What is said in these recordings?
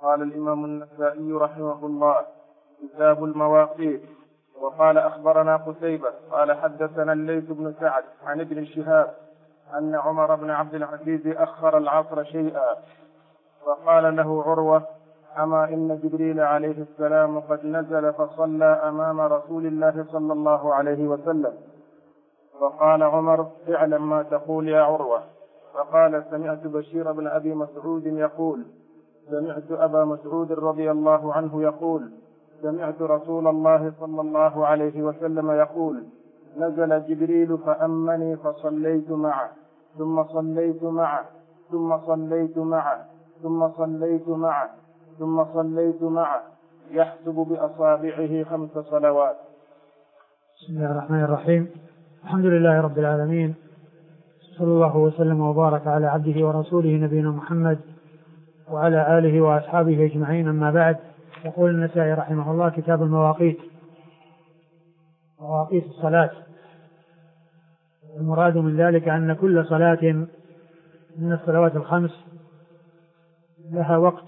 قال الإمام النسائي رحمه الله: كتاب المواقيت. وقال: أخبرنا قتيبة قال حدثنا الليث بن سعد عن ابن شهاب أن عمر بن عبد العزيز أخر العصر شيئا، فقال له عروة: أما إن جبريل عليه السلام قد نزل فصلى أمام رسول الله صلى الله عليه وسلم. فقال عمر: اعلم ما تقول يا عروة. فقال: سمعت بشير بن أبي مسعود يقول: سمعت أبا مسعود رضي الله عنه يقول: سمعت رسول الله صلى الله عليه وسلم يقول: نزل جبريل فأمني فصليت معه، ثم صليت معه، ثم صليت معه، ثم صليت معه، ثم صليت معه، يحسب بأصابعه 5 صلوات. بسم الله الرحمن الرحيم. الحمد لله رب العالمين، صلى الله وسلم وبارك على عبده ورسوله نبينا محمد وعلى آله وأصحابه أجمعين، أما بعد. يقول النسائي رحمه الله: كتاب المواقيت. مواقيت الصلاة، المراد من ذلك أن كل صلاة من الصلوات الخمس لها وقت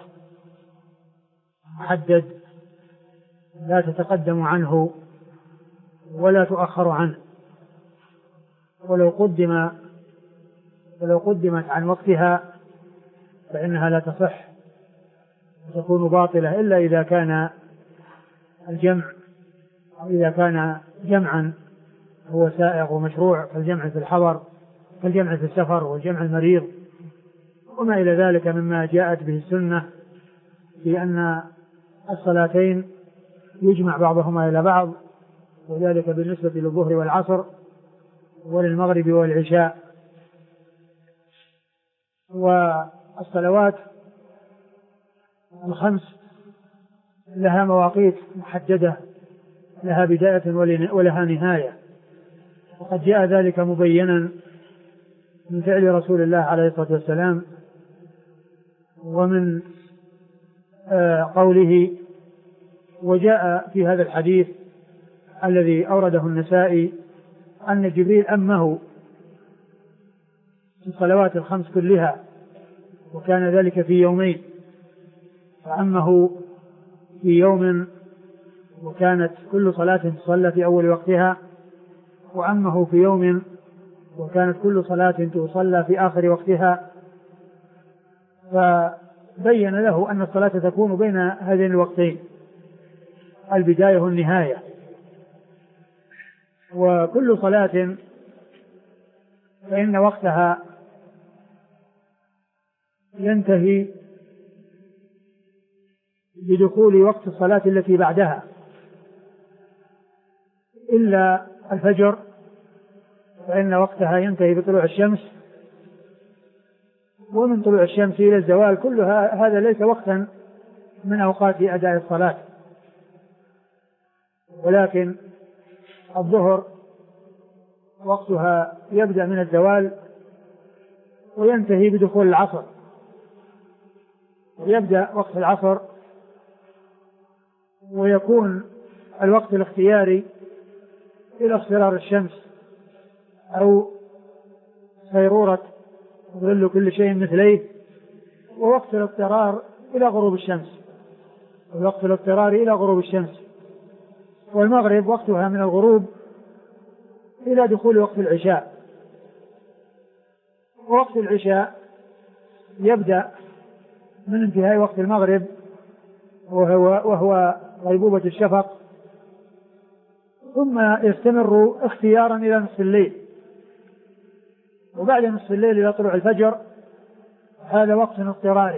محدد لا تتقدم عنه ولا تؤخر عنه، ولو قدمت عن وقتها فإنها لا تصح وتكون باطلة، إلا إذا كان الجمع، أو إذا كان جمعا هو سائغ ومشروع، كالجمع في الحضر، كالجمع في السفر، والجمع المريض، وما إلى ذلك مما جاءت به السنة في أن الصلاتين يجمع بعضهما إلى بعض، وذلك بالنسبة للظهر والعصر وللمغرب والعشاء. والصلوات الخمس لها مواقيت محددة، لها بداية ولها نهاية، وقد جاء ذلك مبينا من فعل رسول الله عليه الصلاة والسلام، ومن قوله. وجاء في هذا الحديث الذي أورده النسائي أن جبريل أمه في الصلوات الخمس كلها، وكان ذلك في يومين، فأمه في يوم وكانت كل صلاة تصلى في أول وقتها، وأمه في يوم وكانت كل صلاة تصلى في آخر وقتها، فبين له أن الصلاة تكون بين هذين الوقتين، البداية والنهاية. وكل صلاة فإن وقتها ينتهي بدخول وقت الصلاة التي بعدها، إلا الفجر فإن وقتها ينتهي بطلوع الشمس، ومن طلوع الشمس إلى الزوال كل هذا ليس وقتا من أوقات أداء الصلاة. ولكن الظهر وقتها يبدأ من الزوال وينتهي بدخول العصر، يبدأ وقت العصر ويكون الوقت الاختياري إلى اصفرار الشمس أو صيرورة ظل كل شيء مثليه، ووقت الاضطرار إلى غروب الشمس، ووقت الاضطرار إلى غروب الشمس. والمغرب وقتها من الغروب إلى دخول وقت العشاء، ووقت العشاء يبدأ من انتهاء وقت المغرب وهو غيبوبة الشفق، ثم يستمر اختيارا إلى نصف الليل، وبعد نصف الليل إلى طلوع الفجر، هذا وقت اضطراري.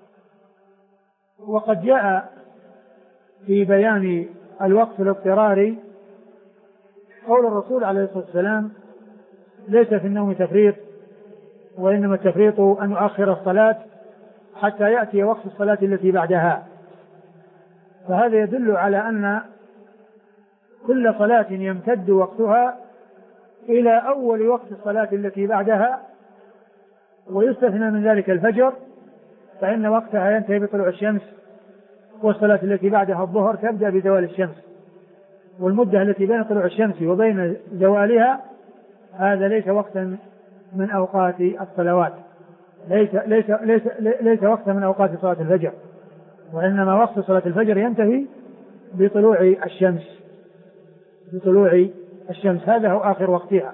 وقد جاء في بيان الوقت الاضطراري قول الرسول عليه الصلاة والسلام: ليس في النوم تفريط، وإنما التفريط أن يؤخر الصلاة حتى يأتي وقت الصلاة التي بعدها. فهذا يدل على أن كل صلاة يمتد وقتها إلى أول وقت الصلاة التي بعدها، ويستثنى من ذلك الفجر، فإن وقتها ينتهي بطلوع الشمس، والصلاة التي بعدها الظهر تبدأ بزوال الشمس، والمدة التي بين طلوع الشمس وبين زوالها هذا ليس وقتا من أوقات الصلوات، ليس وقتا من أوقات صلاة الفجر، وإنما وقت صلاة الفجر ينتهي بطلوع الشمس، هذا هو آخر وقتها.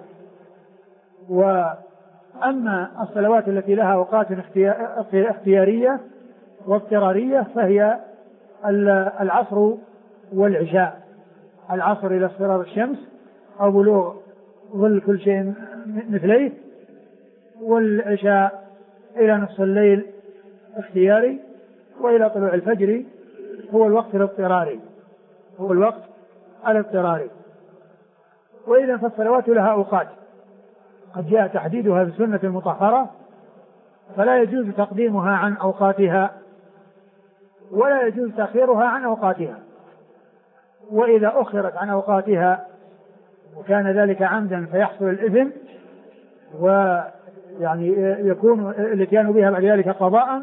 وأما الصلوات التي لها أوقات اختيارية واضطرارية فهي العصر والعشاء، العصر إلى اصفرار الشمس أو بلوغ ظل كل شيء مثليه، والعشاء إلى نصف الليل اختياري، وإلى طلوع الفجر هو الوقت الاضطراري. وإذا فالصلوات لها أوقات قد جاء تحديدها بالسنة المطهرة، فلا يجوز تقديمها عن أوقاتها ولا يجوز تأخيرها عن أوقاتها. وإذا أخرت عن أوقاتها وكان ذلك عمدا فيحصل الإثم، ويعني يكون الاتيان بها بعد ذلك قضاء.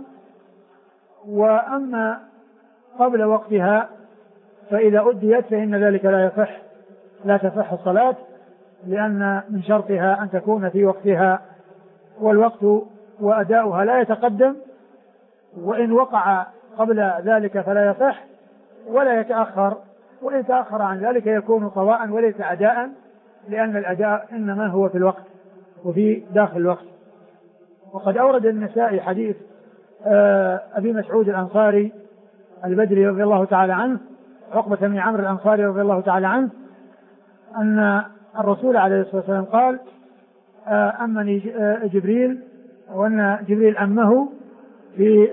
وأما قبل وقتها فإذا أديت فإن ذلك لا تصح الصلاة، لأن من شرطها أن تكون في وقتها، والوقت وأداؤها لا يتقدم، وإن وقع قبل ذلك فلا يصح ولا يتأخر، وإن تأخر عن ذلك يكون قضاء وليس أداء، لأن الأداء إنما هو في الوقت وفي داخل الوقت. وقد أورد النسائي حديث أبي مسعود الأنصاري البدري رضي الله تعالى عنه، عقبة بن عمرو الأنصاري رضي الله تعالى عنه، أن الرسول عليه الصلاة والسلام قال: أمني جبريل، وأن جبريل أمه في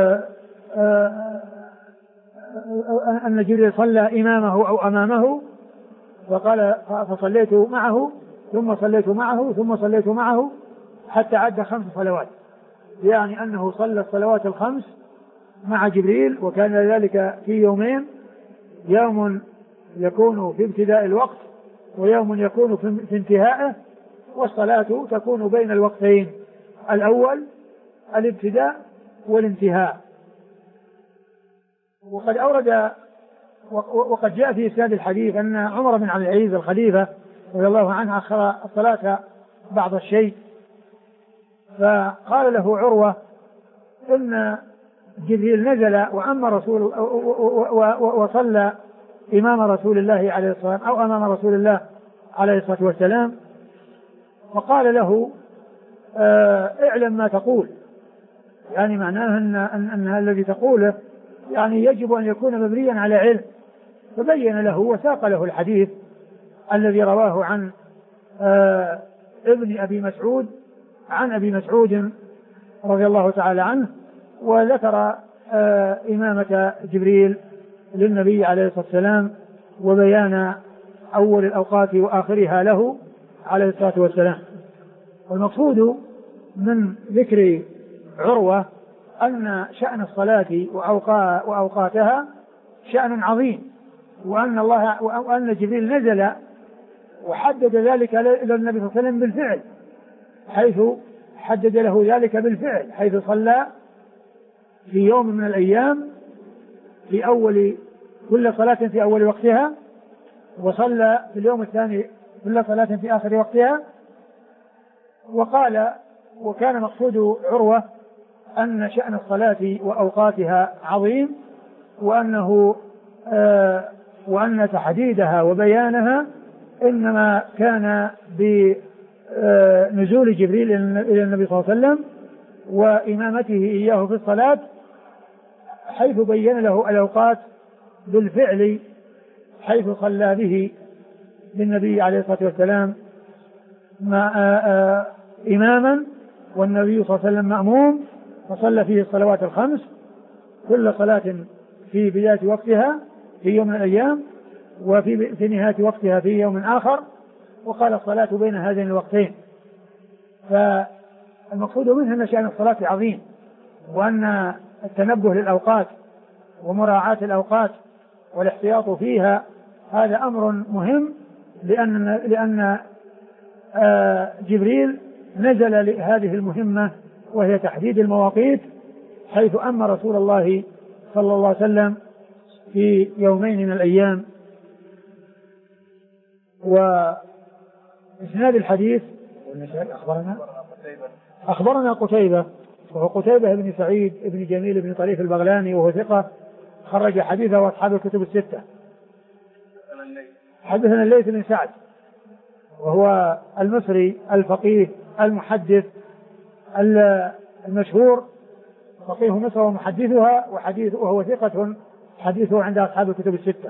أن جبريل صلى إمامه أو أمامه، وقال: فصليت معه ثم صليت معه ثم صليت معه حتى عد 5 صلوات، يعني أنه صلى الصلوات ال5 مع جبريل، وكان ذلك في يومين، يوم يكون في ابتداء الوقت ويوم يكون في انتهائه، والصلاة تكون بين الوقتين، الأول الابتداء والانتهاء. وقد جاء في إسناد الحديث أن عمر بن عبد العزيز الخليفة رضي الله عنه أخر الصلاة بعض الشيء، فقال له عروة إن جبريل نزل وصلى إمام رسول الله عليه الصلاة والسلام أو أمام رسول الله عليه الصلاة والسلام، وقال له: اعلم ما تقول، يعني معناه أن الذي تقوله يعني يجب أن يكون مبنيا على علم. فبين له وساق له الحديث الذي رواه عن ابن أبي مسعود عن أبي مسعود رضي الله تعالى عنه، وذكر إمامة جبريل للنبي عليه الصلاة والسلام وبيان أول الأوقات وآخرها له عليه الصلاة والسلام. والمقصود من ذكر عروة أن شأن الصلاة وأوقاتها شأن عظيم، وأن جبريل نزل وحدد ذلك للنبي صلى الله عليه وسلم بالفعل، حيث حدد له ذلك بالفعل، حيث صلى في يوم من الأيام في أول كل صلاة في أول وقتها، وصلى في اليوم الثاني كل صلاة في آخر وقتها. وقال: وكان مقصود عروة أن شأن الصلاة وأوقاتها عظيم، وأن تحديدها وبيانها إنما كان بنزول جبريل إلى النبي صلى الله عليه وسلم وإمامته إياه في الصلاة، حيث بين له الأوقات بالفعل، حيث صلى به بالنبي عليه الصلاة والسلام إماما، والنبي صلى الله عليه وسلم مأموم، فصلى فيه الصلوات ال5 كل صلاة في بداية وقتها في يوم من الأيام، وفي نهاية وقتها في يوم آخر، وقال: الصلاة بين هذين الوقتين. فالمقصود منه أن شأن الصلاة عظيم، وأن التنبه للأوقات ومراعاة الأوقات والاحتياط فيها هذا أمر مهم، لأن جبريل نزل لهذه المهمة، وهي تحديد المواقيت، حيث أمر رسول الله صلى الله عليه وسلم في يومين من الأيام. وإسناد الحديث أخبرنا قتيبة، وهو قتيبة بن سعيد بن جميل بن طريف البغلاني، وهو ثقة خرج حديثه أصحاب الكتب الستة. حدثنا الليث بن سعد وهو المصري الفقيه المحدث المشهور، فقيه مصر ومحدثها، وهو ثقة حديثه عند أصحاب الكتب الستة.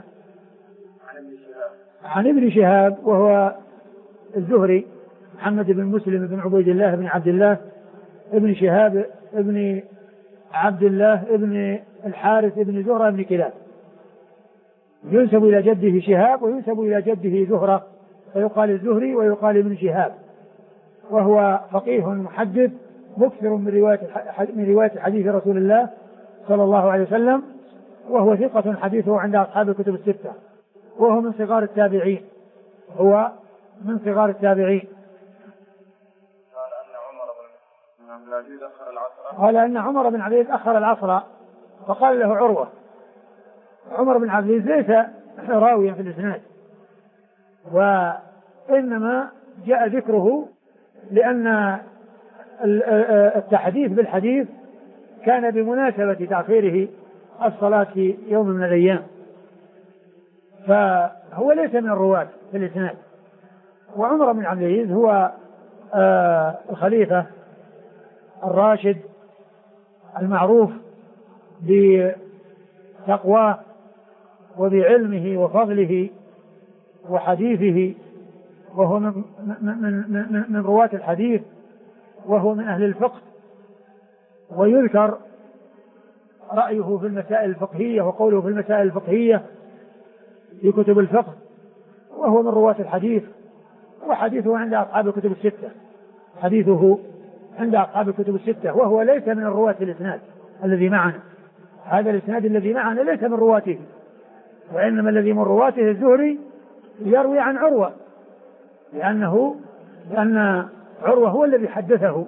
عن ابن شهاب وهو الزهري محمد بن مسلم بن عبيد الله بن عبد الله ابن شهاب ابن عبد الله ابن الحارث ابن زهرة ابن كلاب، ينسب إلى جده شهاب وينسب إلى جده زهرة، فيقال الزهري ويقال ابن شهاب، وهو فقيه محدث مكثر من رواية حديث رسول الله صلى الله عليه وسلم، وهو ثقة حديثه عند أصحاب الكتب الستة، وهو من صغار التابعين. قال أن عمر بن عبد العزيز أخر العصر، فقال له عروة. عمر بن عبد العزيز ليس راويا في الإسناد، وإنما جاء ذكره لأن التحديث بالحديث كان بمناسبة تأخيره الصلاة في يوم من الأيام، فهو ليس من الرواة في الإسناد. وعمر بن عبد العزيز هو الخليفة الراشد المعروف بتقواه وبعلمه وفضله وحديثه، وهو من رواة الحديث، وهو من أهل الفقه، ويذكر رأيه في المسائل الفقهية وقوله في المسائل الفقهية في كتب الفقه، وهو من رواة الحديث، وحديثه عند أصحاب الكتب الستة، وهو ليس من الرواة الإسناد الذي معنا. هذا الإسناد الذي معنا ليس من رواته، وإنما الذي من رواته الزهري يروي عن عروة، لأن عروة هو الذي حدثه.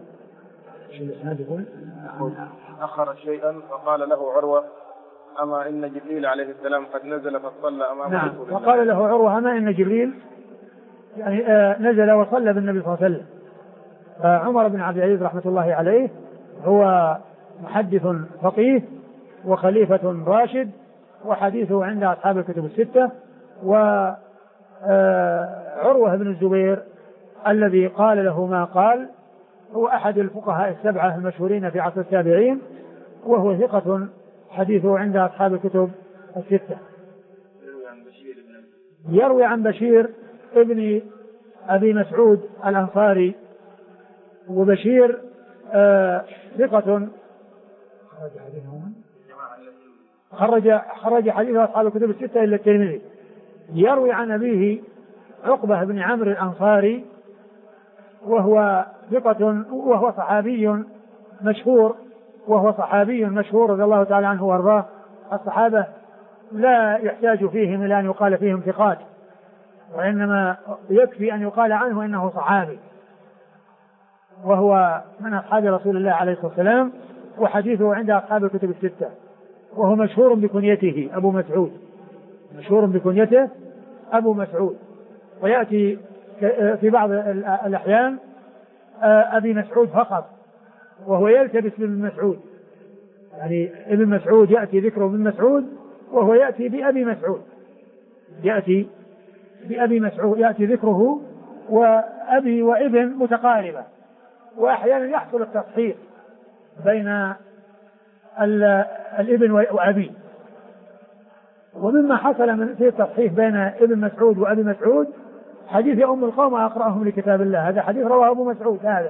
أخر شيئا فقال له عروة: أما إن جبريل عليه السلام قد نزل فصلى أمام نعم، وقال له عروة: أما إن جبريل نزل وصلى بالنبي صلى الله عليه وسلم. عمر بن عبد العزيز رحمة الله عليه هو محدث فقيه وخليفة راشد، وحديثه عند أصحاب الكتب الستة. وعروة بن الزبير الذي قال له ما قال هو أحد الفقهاء السبعة المشهورين في عصر التابعين، وهو ثقة حديثه عند أصحاب الكتب الستة. يروي عن بشير ابن أبي مسعود الأنصاري، وبشير ثقة خرج حديثه أصحاب الكتب الستة إلا الترمذي. يروي عن أبيه عقبة بن عمرو الأنصاري، وهو ثقة، وهو صحابي مشهور رضي الله تعالى عنه وارضاه. الصحابة لا يحتاج فيهم إلى أن يقال فيهم ثقات، وإنما يكفي أن يقال عنه إنه صحابي، وهو من أصحاب رسول الله عليه الصلاة والسلام، وحديثه عند أصحاب الكتب الستة، وهو مشهور بكنيته أبو مسعود، ويأتي في بعض الأحيان أبي مسعود فقط، وهو يلتبس بابن مسعود، يعني ابن مسعود يأتي ذكره ابن مسعود، وهو يأتي بأبي مسعود، يأتي ذكره وأبي وابن متقاربة، وأحيانا يحصل التصحيح بين الابن وأبي. ومما حصل في التصحيح بين ابن مسعود وأبي مسعود حديث يا أم القوم أقرأهم لكتاب الله، هذا حديث رواه أبو مسعود، هذا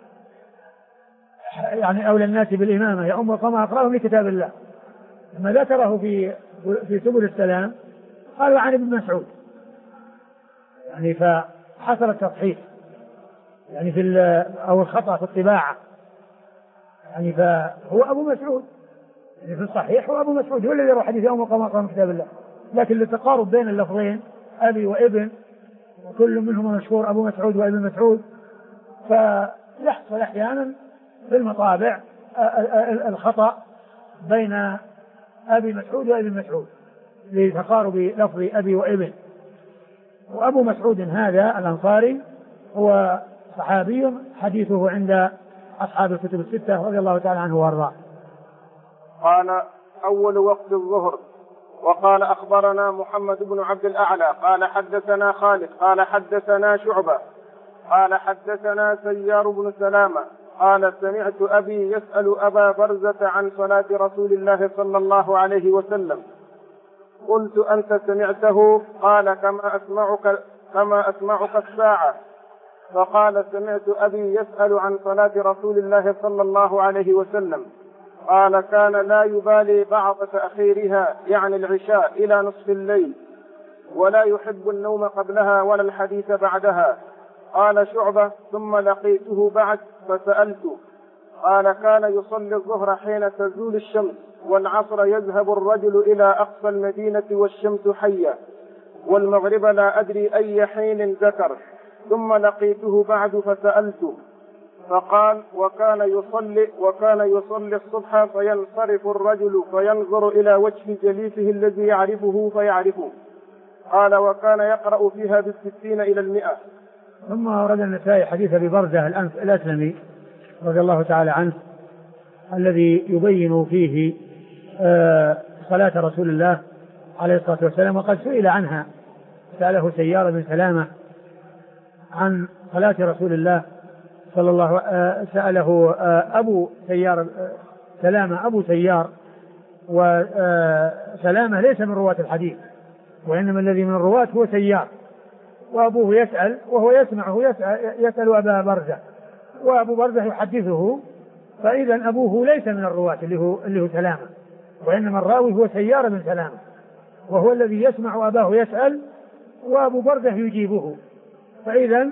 يعني أولى الناس بالإمامة يا أم القوم أقرأهم لكتاب الله. لما ذكره في سبل السلام قال عن ابن مسعود، يعني فحصل التصحيح يعني أو الخطأ في الطباعة، يعني فهو أبو مسعود، يعني في الصحيح هو أبو مسعود هو الذي يروى حديث يوم القيامة أقرأهم كتاب الله، لكن للتقارب بين اللفظين أبي وابن، وكل منهما مشهور أبو مسعود وابن مسعود، فيحصل أحيانا في المطابع الخطأ بين أبي مسعود وابن مسعود لتقارب لفظ أبي وابن. وأبو مسعود هذا الأنصاري هو صحابي حديثه عند أصحاب الكتب الستة رضي الله تعالى عنه وارضاه. قال: أول وقت الظهر. وقال أخبرنا محمد بن عبد الأعلى قال حدثنا خالد قال حدثنا شعبة قال حدثنا سيار بن سلامة قال سمعت أبي يسأل أبا برزة عن صلاة رسول الله صلى الله عليه وسلم. قلت أنت سمعته؟ قال كما أسمعك الساعة. فقال سمعت أبي يسأل عن صلاة رسول الله صلى الله عليه وسلم. قال كان لا يبالي بعض تأخيرها يعني العشاء إلى نصف الليل، ولا يحب النوم قبلها ولا الحديث بعدها. قال شعبة ثم لقيته بعد فسألته. قال كان يصلي الظهر حين تزول الشمس، والعصر يذهب الرجل إلى أقصى المدينة والشمس حية، والمغرب لا أدري أي حين ذكر. ثم لقيته بعد فسألته فقال وكان يصلي الصبح فينصرف الرجل فينظر إلى وجه جليسه الذي يعرفه فيعرفه. قال وكان يقرأ فيها بالستين إلى 100. ثم ورد النسائي حديث أبي برزة الأسلمي رضي الله تعالى عنه الذي يبين فيه صلاة رسول الله عليه الصلاة والسلام، وقد سئل عنها، سأله سيار بن سلامة عن صلاة رسول الله صلى الله سأله أبو سيار سلامة أبو سيار، وسلامة ليس من رواة الحديث، وإنما الذي من الرواة هو سيار، وأبوه يسأل وهو يسمعه يسأل أبا برزة، وأبو برزة يحدثه، فإذا أبوه ليس من الرواة اللي هو سلامة، وإنما الراوي هو سيار بن سلامة، وهو الذي يسمع أباه يسأل وأبو برزة يجيبه. فإذا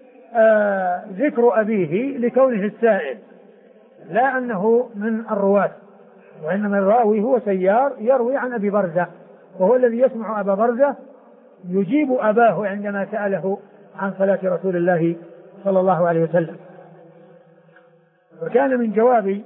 ذكر أبيه لكونه السائل، لا أنه من الرواة، وإنما الراوي هو سيار يروي عن أبي برزة، وهو الذي يسمع أبا برزة يجيب أباه عندما سأله عن صلاة رسول الله صلى الله عليه وسلم. وكان من جواب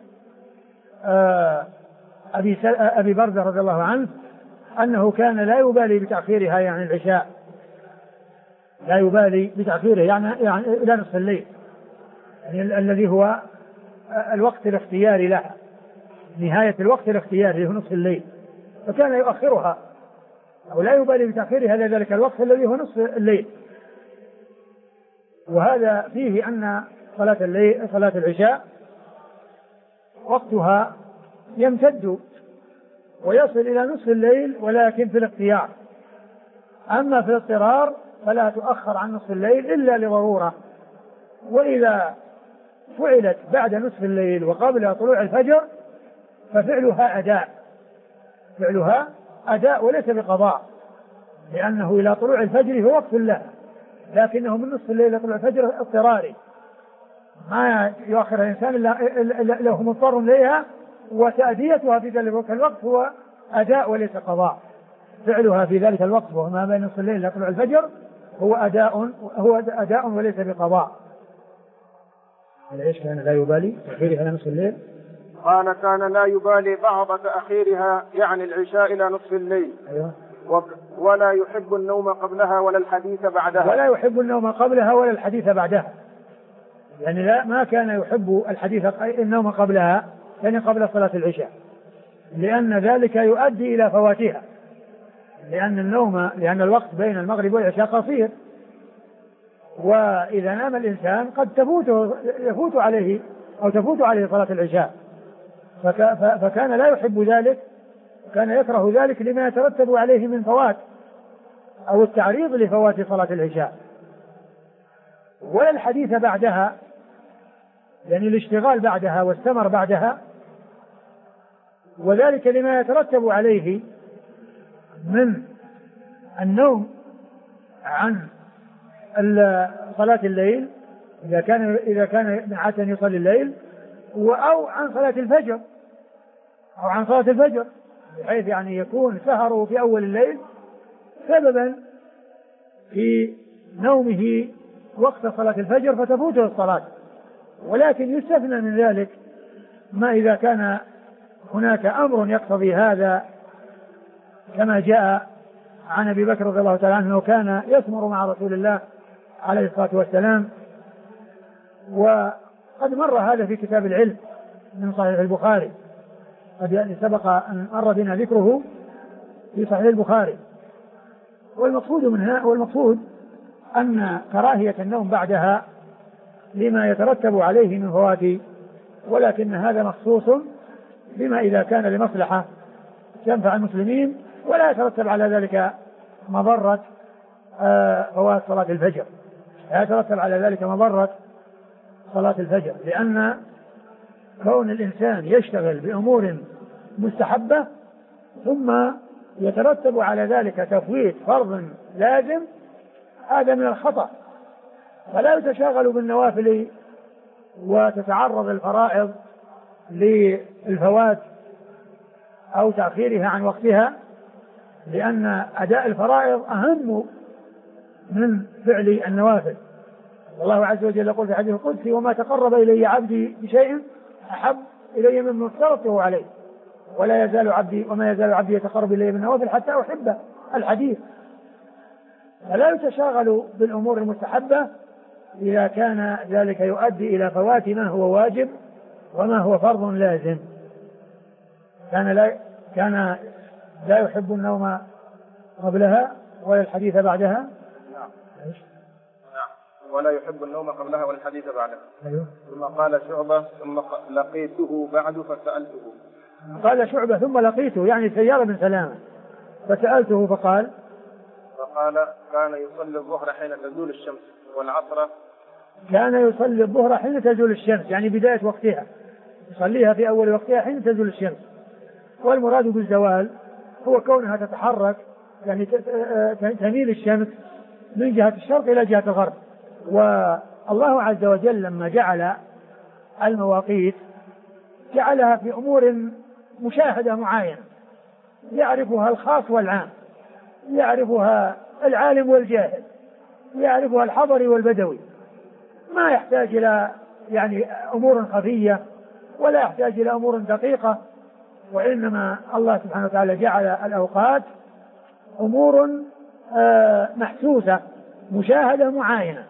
أبي برزة رضي الله عنه أنه كان لا يبالي بتأخيرها يعني العشاء، لا يبالي بتأخيره يعني إلى نصف الليل، يعني الذي هو الوقت الاختياري لها، نهاية الوقت الاختياري هو نصف الليل، فكان يؤخرها أو لا يبالي بتأخيرها إلى ذلك الوقت الذي هو نصف الليل. وهذا فيه أن صلاة العشاء وقتها يمتد ويصل إلى نصف الليل، ولكن في الاختيار. أما في الاضطرار فلا تؤخر عن نصف الليل إلا لضرورة، وإذا فعلت بعد نصف الليل وقبل طلوع الفجر ففعلها أداء وليس بقضاء، لأنه إلى طلوع الفجر هو وقت له، لكنه من نصف الليل إلى طلوع الفجر اضطراري، ما يؤخر الإنسان إلا لو هو مضطر إليها، وتأديتها في ذلك الوقت هو أداء وليس قضاء. فعلها في ذلك الوقت وهو ما بين نصف الليل إلى طلوع الفجر هو أداء وليس بقضاء. ليش كان لا يبالي تأخيرها إلى نصف الليل؟ قال كان لا يبالي بعض تأخيرها يعني العشاء إلى نصف الليل. أيوة. ولا يحب النوم قبلها ولا الحديث بعدها. ولا يحب النوم قبلها ولا الحديث بعدها، يعني لا ما كان يحب النوم قبلها، يعني قبل صلاة العشاء، لأن ذلك يؤدي إلى فواتها، لأن الوقت بين المغرب والعشاء قصير، وإذا نام الإنسان قد تفوت عليه صلاة العشاء، فكان لا يحب ذلك، كان يكره ذلك لما يترتب عليه من فوات أو التعريض لفوات صلاة العشاء. ولا الحديث بعدها، يعني الاشتغال بعدها واستمر بعدها، وذلك لما يترتب عليه من النوم عن صلاة الليل إذا كان عادة يصلي الليل، أو عن صلاة الفجر، بحيث يعني يكون سهره في أول الليل سببا في نومه وقت صلاة الفجر فتفوته الصلاة. ولكن يستثنى من ذلك ما إذا كان هناك أمر يقتضي هذا، كما جاء عن أبي بكر رضي الله تعالى عنه كان يسمر مع رسول الله عليه الصلاة والسلام، وقد مر هذا في كتاب العلم من صحيح البخاري، قد سبق أن مر بنا ذكره في صحيح البخاري. والمقصود أن كراهية النوم بعدها لما يترتب عليه من فوات، ولكن هذا مخصوص بما إذا كان لمصلحة تنفع المسلمين ولا يترتب على ذلك مضرة فوات صلاة الفجر، لا يترتب على ذلك مضرة صلاة الفجر، لأن كون الإنسان يشتغل بأمور مستحبة ثم يترتب على ذلك تفويت فرض لازم، هذا من الخطأ. فلا يتشاغل بالنوافل وتتعرض الفرائض للفوات أو تأخيرها عن وقتها، لأن أداء الفرائض أهم من فعل النوافل. والله عز وجل يقول في حديث القدسي: وما تقرب إلي عبدي بشيء أحب إلي مما افترضته عليه وما يزال عبدي يتقرب إلي بالنوافل حتى أحبه، الحديث. فلا يتشاغل بالأمور المستحبة إذا كان ذلك يؤدي إلى فوات ما هو واجب وما هو فرض لازم. كان لا يحب النوم قبلها ولا الحديث بعدها. نعم. ولا يحب النوم قبلها ولا الحديث بعدها. أيوه. ثم قال شعبة: ثم لقيته بعد فسألته. قال شعبة: ثم لقيته، يعني سيارة بن سلامة، فسألته فقال كان يصلي الظهر حين تزول الشمس والعصر. كان يصلي الظهر حين تزول الشمس، يعني بداية وقتها، يصليها في أول وقتها حين تزول الشمس. والمراد بالزوال هو كونها تتحرك، يعني تميل الشمس من جهة الشرق إلى جهة الغرب. والله عز وجل لما جعل المواقيت جعلها في أمور مشاهدة معينة يعرفها الخاص والعام، يعرفها العالم والجاهل، يعرفها الحضري والبدوي، ما يحتاج إلى يعني أمور خفية ولا يحتاج إلى أمور دقيقة، وإنما الله سبحانه وتعالى جعل الأوقات أمور محسوسة مشاهدة معاينة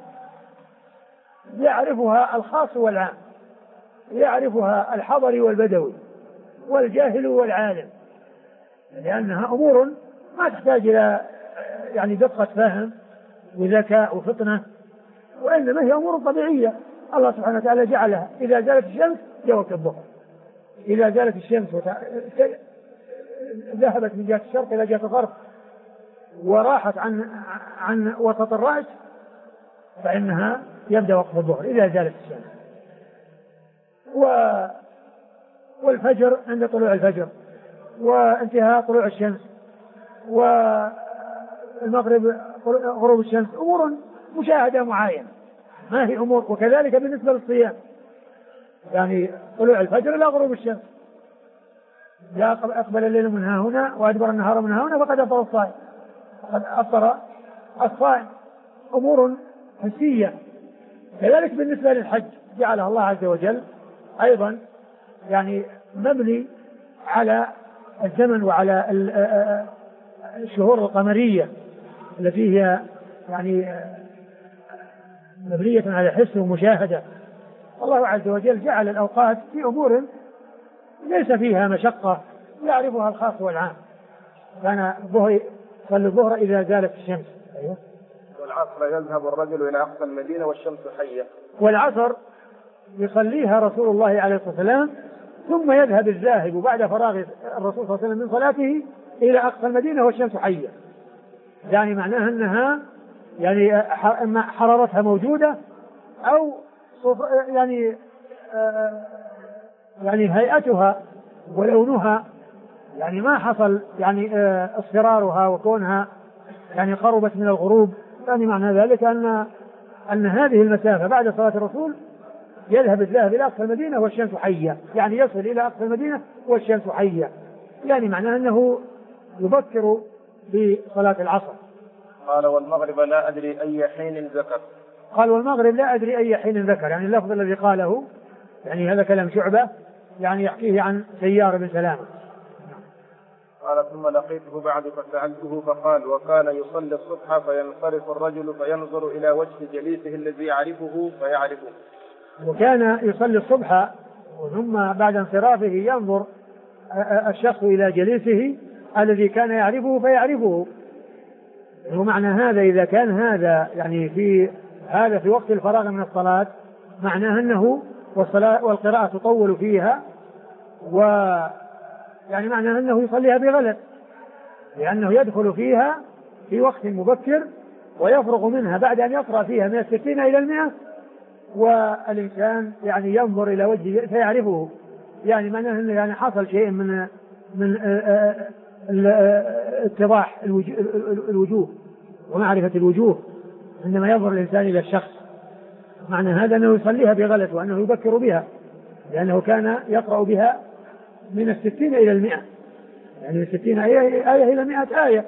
يعرفها الخاص والعام، يعرفها الحضري والبدوي والجاهل والعالم، لأنها أمور ما تحتاج إلى يعني دقة فهم وذكاء وفطنة، وإنما هي أمور طبيعية الله سبحانه وتعالى جعلها. إذا زالت الشمس جاء وقت الظهر، إذا زالت الشمس ذهبت من جهة الشرق إلى جهة الغرب وراحت عن وسط الرأس فإنها يبدأ وقت الظهر إذا زالت الشمس. والفجر عند طلوع الفجر، وانتهاء طلوع الشمس، والمغرب غروب الشمس، أمور مشاهدة معينة ما هي أمور. وكذلك بالنسبة للصيام، يعني طلوع الفجر إلى غروب الشمس، لا أقبل الليل من ها هنا وأدبر النهار من ها هنا فقد أفطر الصائم، فقد أفطر الصائم، أمور حسية. كذلك بالنسبة للحج جعلها الله عز وجل أيضا يعني مبني على الزمن وعلى الشهور القمرية التي هي يعني مبنية على حس ومشاهدة. الله عز وجل جعل الأوقات في أمور ليس فيها مشقة يعرفها الخاص والعام. كان صلي الظهر إذا زالت الشمس. أيوه. والعصر يذهب الرجل إلى أقصى المدينة والشمس حية. والعصر يصليها رسول الله عليه الصلاة والسلام ثم يذهب الذاهب بعد فراغ الرسول صلى الله عليه وسلم من صلاته إلى أقصى المدينة والشمس حية، يعني معناها أنها يعني حرارتها موجودة أو يعني هيئتها ولونها يعني ما حصل يعني اصفرارها وكونها يعني قربت من الغروب. يعني معنى ذلك أن هذه المسافة بعد صلاة الرسول يذهب الذاهب إلى أقصى المدينة والشمس حية، يعني يصل إلى أقصى المدينة والشمس حية، يعني معناه أنه يبكر بصلاة العصر. قال: والمغرب لا أدري أي حين ذكر. قال: والمغرب لا أدري أي حين ذكر، يعني اللفظ الذي قاله يعني هذا كلام شعبة يعني يحكيه عن سيار بن سلامة. قال: ثم لقيته بعد فسألته فقال: وكان يصلي الصبح فينصرف الرجل فينظر إلى وجه جليسه الذي يعرفه فيعرفه. وكان يصلي الصبح ثم بعد انصرافه ينظر الشخص إلى جليسه الذي كان يعرفه فيعرفه. ومعنى هذا إذا كان هذا يعني في وقت الفراغ من الصلاة معناه أنه والقراءة تطول فيها، ويعني معناه أنه يصليها بغلط، لأنه يدخل فيها في وقت مبكر ويفرغ منها بعد أن يقرأ فيها من 60 إلى 100، والإنسان يعني ينظر إلى وجهه فيعرفه، يعني معناه أنه يعني حصل شيء من اتضاح الوجوه ومعرفة الوجوه عندما ينظر الإنسان إلى الشخص. معنى هذا أنه يصليها بغلط وأنه يبكر بها، لأنه كان يقرأ بها من 60 إلى 100، يعني من 60 آية إلى 100 آية.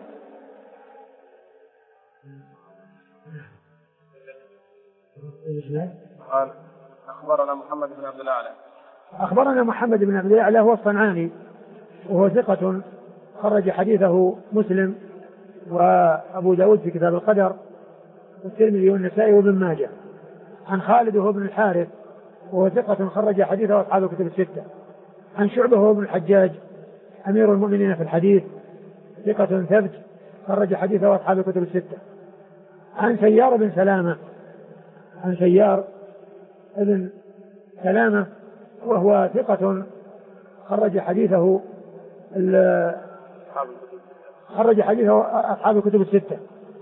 قال أخبرنا محمد بن عبد الأعلى. أخبرنا محمد بن عبد الأعلى هو الصنعاني، وهو ثقة خرج حديثه مسلم وأبو داود في كتاب القدر والترمذي والنسائي وابن ماجه. عن خالد وهو ابن الحارث وهو ثقة خرج حديثه أصحاب الكتب الستة. عن شعبة وهو ابن الحجاج أمير المؤمنين في الحديث ثقة ثبت خرج حديثه أصحاب الكتب الستة. عن سيار بن سلامة، عن سيار ابن سلامة وهو ثقة خرج حديثه أصحاب الكتب الستة.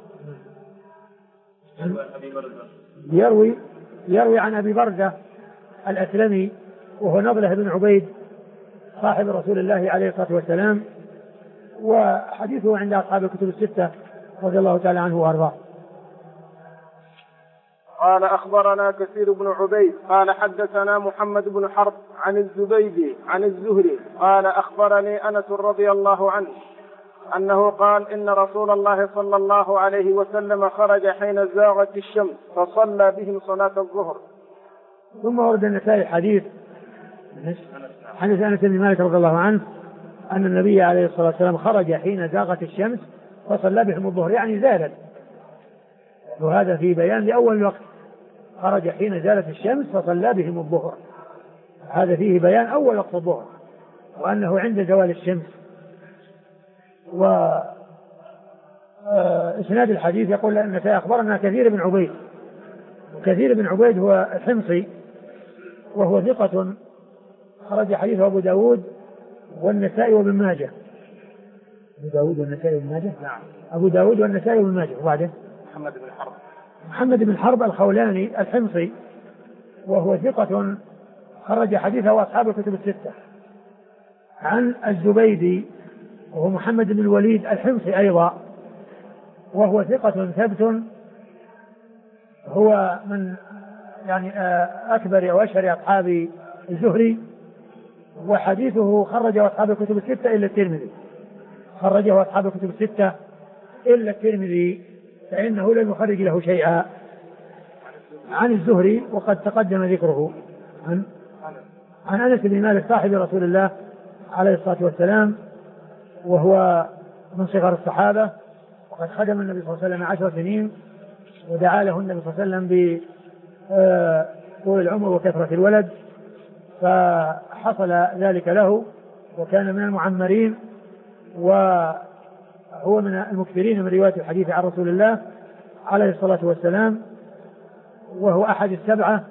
يروي عن أبي بردة الأسلمي وهو نضلة بن عبيد صاحب رسول الله عليه الصلاة والسلام، وحديثه عند أصحاب الكتب الستة رضي الله تعالى عنه وأرضاه. قال أخبرنا كثير بن عبيد قال حدثنا محمد بن حرب عن الزبيدي عن الزهري قال أخبرني أنس رضي الله عنه أنه قال إن رسول الله صلى الله عليه وسلم خرج حين زاغت الشمس فصلى بهم صلاة الظهر. ثم ورد النسائي حديث عن أنس بن مالك رضي الله عنه أن النبي عليه الصلاة والسلام خرج حين زاغت الشمس فصلى بهم الظهر، يعني زالت، وهذا في بيان لأول الوقت، خرج حين زالت الشمس فصلى بهم الظهر، هذا فيه بيان أول وقت الظهر وأنه عند زوال الشمس. وإسناد الحديث يقول أن أخبرنا كثير بن عبيد، وكثير بن عبيد هو الحمصي وهو ثقة خرج حديثه أبو داود والنسائي وابن ماجه. أبو داود والنسائي وابن ماجه؟ نعم. أبو داود والنسائي وابن ماجه. وبعده محمد بن حرب الخولاني الحمصي وهو ثقة خرج حديثه أصحاب الكتب الستة. عن الزبيدي وهو محمد بن الوليد الحمصي أيضا وهو ثقة ثبت، هو من يعني أكبر وأشهر أصحاب الزهري، وحديثه خرجه أصحاب الكتب الستة إلا الترمذي، خرجه أصحاب الكتب الستة إلا الترمذي فإنه لم يخرج له شيئا. عن الزهري وقد تقدم ذكره. عن أنس بن مالك صاحب رسول الله عليه الصلاة والسلام وهو من صغار الصحابة، وقد خدم النبي صلى الله عليه وسلم 10 سنين، ودعا له النبي صلى الله عليه وسلم بطول العمر وكثرة الولد، فحصل ذلك له وكان من المعمرين، وهو من المكثرين من رواية الحديث عن رسول الله عليه الصلاة والسلام، وهو أحد السبعة،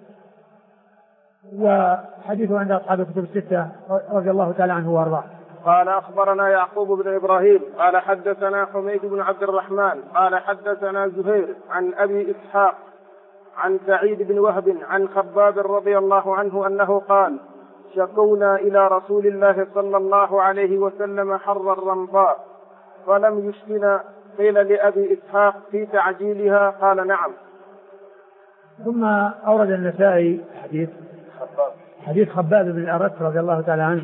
وحديثه عند أصحاب الكتب الستة رضي الله تعالى عنه وارضاه. قال أخبرنا يعقوب بن إبراهيم قال حدثنا حميد بن عبد الرحمن قال حدثنا زهير عن أبي إسحاق عن سعيد بن وهب عن خباب رضي الله عنه أنه قال شكونا إلى رسول الله صلى الله عليه وسلم حر الرمضاء فلم يشفنا، قيل لأبي إسحاق في تعجيلها؟ قال نعم. ثم أورد النسائي حديث خباب بن الأرت رضي الله تعالى عنه،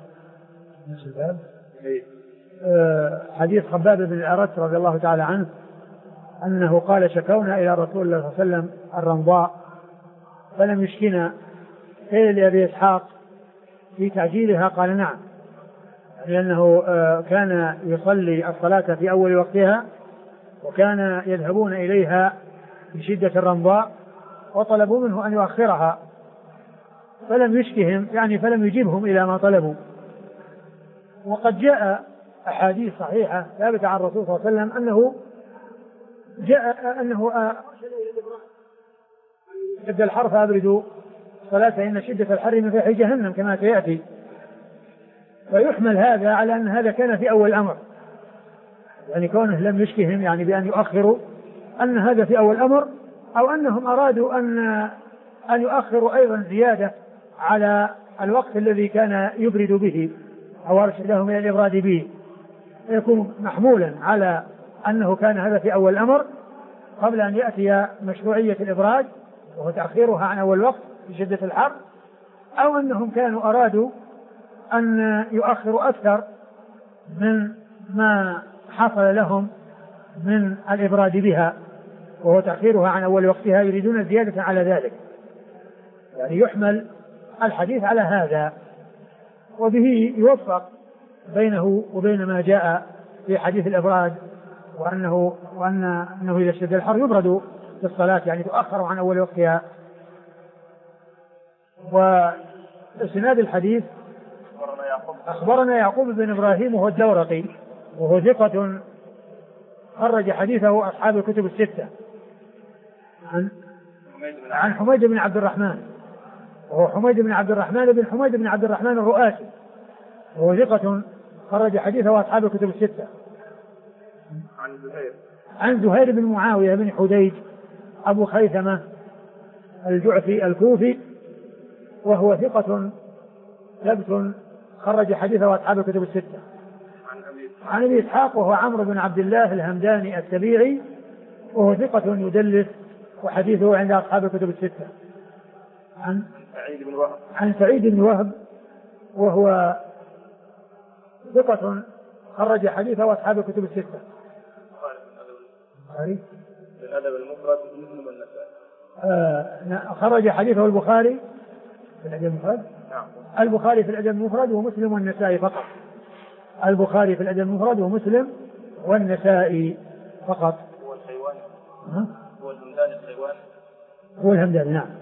حديث خباب بن الأرت رضي الله تعالى عنه أنه قال شكونا إلى رسول الله صلى الله عليه وسلم الرمضاء فلم يشكنا، قيل لأبي إسحاق في تعجيلها؟ قال نعم، لأنه كان يصلي الصلاة في أول وقتها وكان يذهبون إليها بشدة الرمضاء وطلبوا منه أن يؤخرها فلم يشكهم، يعني فلم يجيبهم إلى ما طلبوا، وقد جاء أحاديث صحيحة ثابتة عن الرسول صلى الله عليه وسلم أنه شد الحر فأبردوا الصلاة إن شدة الحر من فيح جهنم كما سيأتي. ويحمل هذا على أن هذا كان في أول الأمر، يعني كونه لم يشكهم يعني بأن يؤخروا أن هذا في أول الأمر، أو أنهم أرادوا أن يؤخروا أيضا زيادة على الوقت الذي كان يبرد به أو أرشدهم إلى الإبراد به، يكون محمولا على أنه كان هذا في أول الأمر قبل أن يأتي مشروعية الإبراد وهو تأخيرها عن أول وقت في شدة الحر، أو أنهم كانوا أرادوا أن يؤخروا أكثر من ما حصل لهم من الإبراد بها وهو تأخيرها عن أول وقتها، يريدون زيادة على ذلك. يعني يحمل الحديث على هذا، وبه يوفق بينه وبين ما جاء في حديث الإبراد وأنه إذا اشتد الحر يبرد في الصلاة، يعني تؤخر عن أول وقتها. وإسناد الحديث أخبرنا يعقوب بن إبراهيم وهو الدورقي وهو ثقة خرج حديثه أصحاب الكتب الستة، عن حميد بن عبد الرحمن وهو حميد بن عبد الرحمن بن حميد بن عبد الرحمن الرؤاسي وهو ثقة خرج حديثه أصحاب الكتب الستة. عن زهير بن معاوية بن حديج أبو خيثمة الجعفي الكوفي وهو ثقة ثبت خرج حديثه أصحاب الكتب الستة. عن أبي إسحاق وهو عمرو بن عبد الله الهمداني السبيعي وهو ثقة يدلس وحديثه عند أصحاب الكتب الستة. عن سعيد بن وهب وهو ثقة خرج حديثه أصحاب الكتب الستة. الأدب المفرد ومسلم والنسائي. خرج حديثه البخاري في الأدب المفرد. البخاري في الأدب المفرد ومسلم والنسائي فقط. البخاري في الأدب المفرد ومسلم والنسائي فقط. هو الحيواني. هو الهمداني الحيواني. هو الهمداني نعم.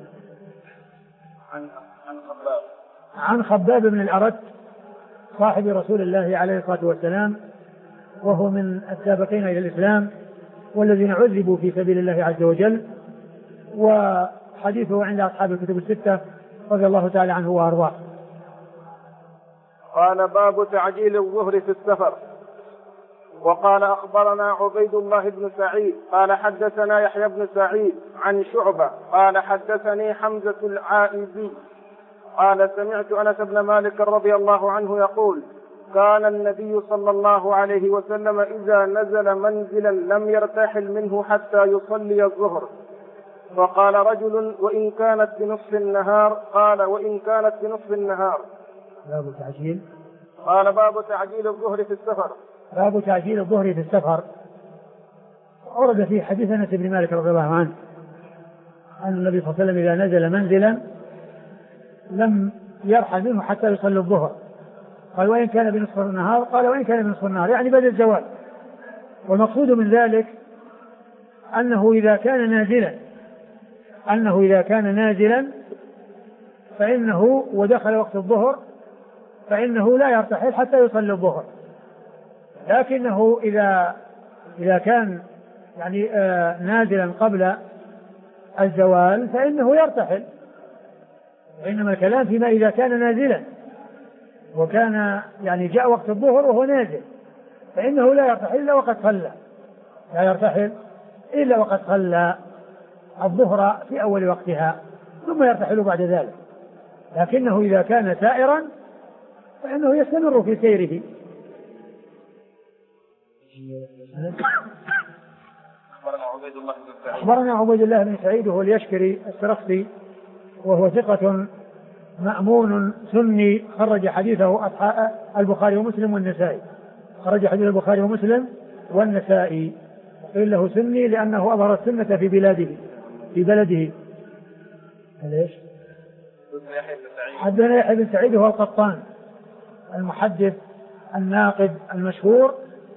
عن خباب بن الأرت صاحب رسول الله عليه الصلاة والسلام وهو من السابقين إلى الإسلام والذين عذبوا في سبيل الله عز وجل، وحديثه عند أصحاب الكتب الستة رضي الله تعالى عنه وأرضاه. قال باب تعجيل الظهر في السفر. وقال أخبرنا عبيد الله بن سعيد قال حدثنا يحيى بن سعيد عن شعبة قال حدثني حمزة العائزي قال سمعت أنس بن مالك رضي الله عنه يقول كان النبي صلى الله عليه وسلم إذا نزل منزلا لم يرتحل منه حتى يصلي الظهر. فقال رجل وإن كانت بنصف النهار؟ قال وإن كانت بنصف النهار. باب تعجيل. قال باب تعجيل الظهر في السفر. باب تعجيل الظهر في السفر. ورد في حديث أنس بن مالك رضي الله عنه أن النبي صلى الله عليه وسلم إذا نزل منزلا لم يرحل منه حتى يصلي الظهر. قال وإن كان بنصف النهار؟ قال وإن كان بنصف النهار، يعني بعد الزوال. والمقصود من ذلك أنه إذا كان نازلا فإنه ودخل وقت الظهر فإنه لا يرتحل حتى يصلي الظهر. لكنه إذا كان يعني نازلا قبل الزوال فإنه يرتحل. وإنما الكلام فيما إذا كان نازلا وكان يعني جاء وقت الظهر وهو نازل فإنه لا يرتحل إلا وقد صلى، لا يرتحل إلا وقد صلى الظهر في أول وقتها ثم يرتحل بعد ذلك. لكنه إذا كان سائرا فإنه يستمر في سيره. أخبرنا عبيد الله بن سعيد وهو اليشكري السرخسي وهو ثقة مأمون سني خرج حديثه البخاري ومسلم والنسائي. خرج حديث البخاري ومسلم والنسائي. قيل له سني لأنه أظهر السنة في بلده. ليش؟ حدثنا يحيى بن سعيد وهو القطان المحدث الناقد المشهور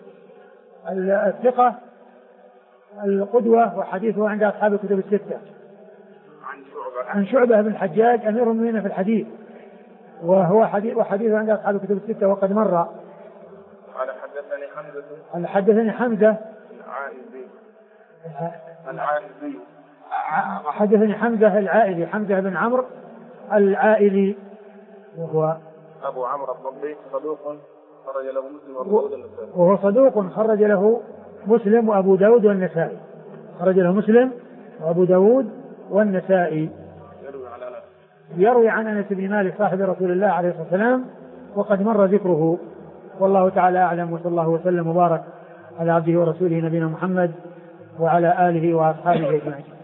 الثقة القدوة وحديثه عند أصحاب الكتب الستة. عن شعبة بن الحجاج أمير المؤمنين في الحديث وهو وحديث عند أصحاب الكتب الستة وقد مر. قال حدثني حمزة العائزي حدثني حمزة العائلي، حمزة بن عمرو العائلي، وهو أبو عمرو الضبي صدوق خرج له مسلم وأبو داود والنسائي. وهو صدوق خرج له مسلم وأبو داود والنسائي. خرج له مسلم وأبو داود والنسائي. يروي عن أنس بن مالك صاحب رسول الله عليه الصلاة والسلام وقد مر ذكره. والله تعالى أعلم، وصلى الله وسلم وبارك على عبده ورسوله نبينا محمد وعلى آله وأصحابه أجمعين.